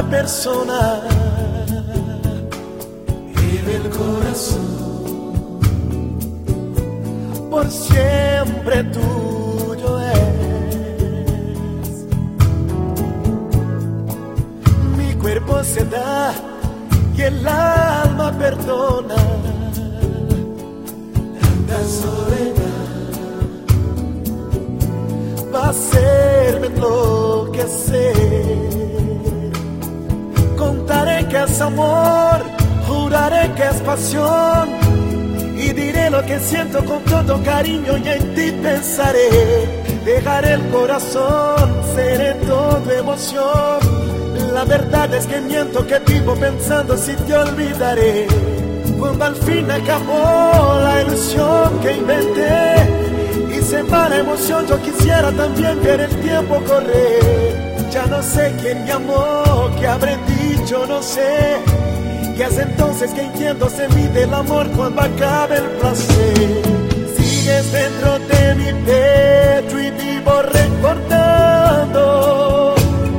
persona y del corazón por siempre tuyo es. Mi cuerpo se da y el alma perdona. Tanta soledad va a hacerme enloquecer. Contaré que es amor, juraré que es pasión, y diré lo que siento con todo cariño y en ti pensaré. Dejaré el corazón, seré todo emoción. La verdad es que miento, que vivo pensando si te olvidaré. Cuando al fin acabó la ilusión que inventé y se va la emoción, yo quisiera también ver el tiempo correr. Ya no sé quién me amó, qué habré dicho, no sé. Y es entonces que entiendo, se mide el amor cuando acabe el placer. Sigues dentro de mi pecho y vivo recordando.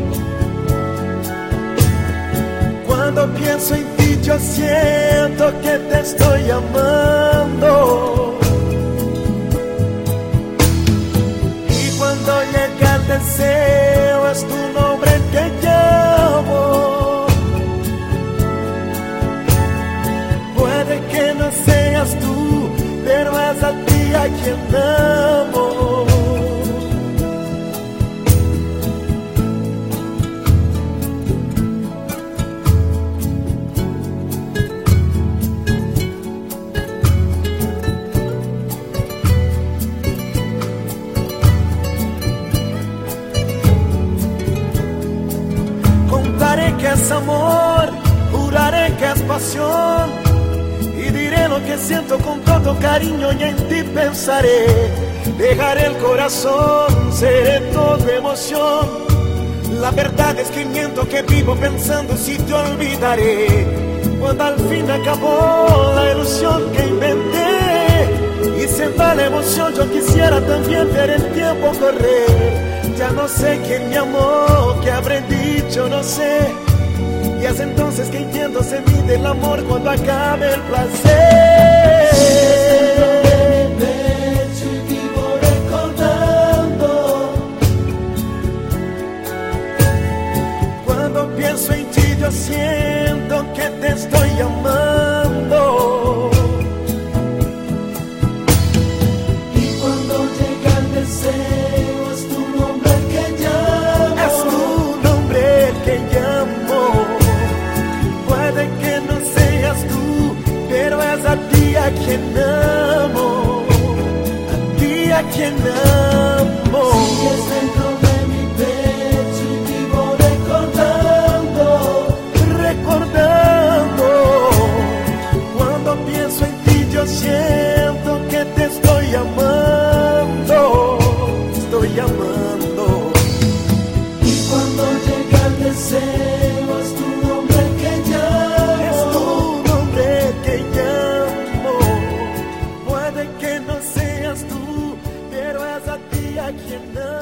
Cuando pienso en ti yo siento que te estoy amando. Y cuando llega el deseo es tu nombre que llamo. Puede que no seas tú, pero es a ti a quien amo. Contaré que es amor, juraré que es pasión, y diré lo que siento con todo cariño y en ti pensaré. Dejaré el corazón, seré todo emoción. La verdad es que miento, que vivo pensando si te olvidaré. Cuando al fin acabó la ilusión que inventé y se va la emoción, yo quisiera también ver el tiempo correr. Ya no sé quién me amó, qué habré dicho, no sé. Y es entonces que entiendo, se mide el amor cuando acabe el placer. Mi pecho y vivo recordando. Cuando pienso en ti yo siento que te estoy amando. Y cuando llega el deseo es tu nombre que llamo. Es tu nombre el que llamo. Puede que no seas tú, pero es a ti a quien amo. A ti a quien amo. Sigues dentro de mi pecho y vivo recordando. Recordando. Cuando pienso en ti yo siento que te estoy amando. Estoy amando. Y cuando llega el deseo es tu nombre que llamo. Es tu nombre que llamo. Puede que no seas tú, pero es a ti a quien amo.